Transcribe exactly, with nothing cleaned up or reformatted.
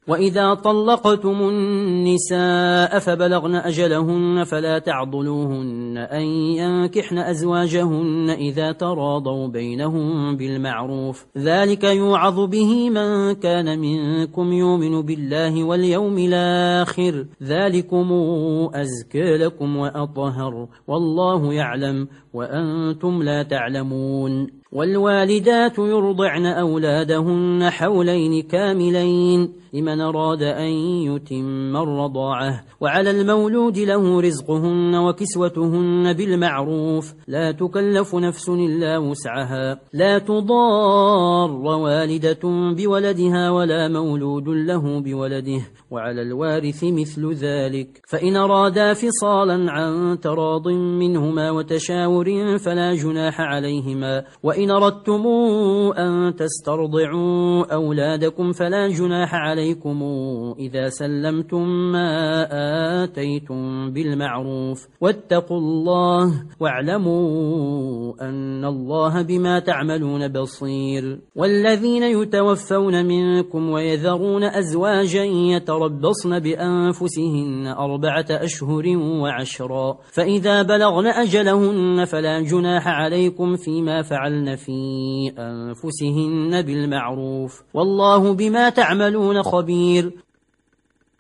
وإذا طلقتم النساء فبلغن أجلهن فلا تعضلوهن أن ينكحن أزواجهن إذا تراضوا بينهم بالمعروف، ذلك يوعظ به من كان منكم يؤمن بالله واليوم الآخر، ذلكم أزكى لكم وأطهر، والله يعلم وأنتم لا تعلمون. والوالدات يرضعن أولادهن حولين كاملين لمن أراد أن يتم الرضاعة، وعلى المولود له رزقهن وكسوتهن بالمعروف، لا تكلف نفس إلا وسعها، لا تضار والدة بولدها ولا مولود له بولده، وعلى الوارث مثل ذلك، فإن أرادا فصالا عن تراض منهما وتشاور فلا جناح عليهما، وإن أردتم أن تسترضعوا أولادكم فلا جناح عليكم إذا سلمتم ما آتيتم بالمعروف، واتقوا الله واعلموا أن الله بما تعملون بصير. والذين يتوفون منكم ويذرون أزواجا يتربصن بأنفسهن أربعة أشهر وعشرا، فإذا بلغن أجلهن فلا جناح عليكم فيما فعلن في أنفسهن بالمعروف، والله بما تعملون خبير.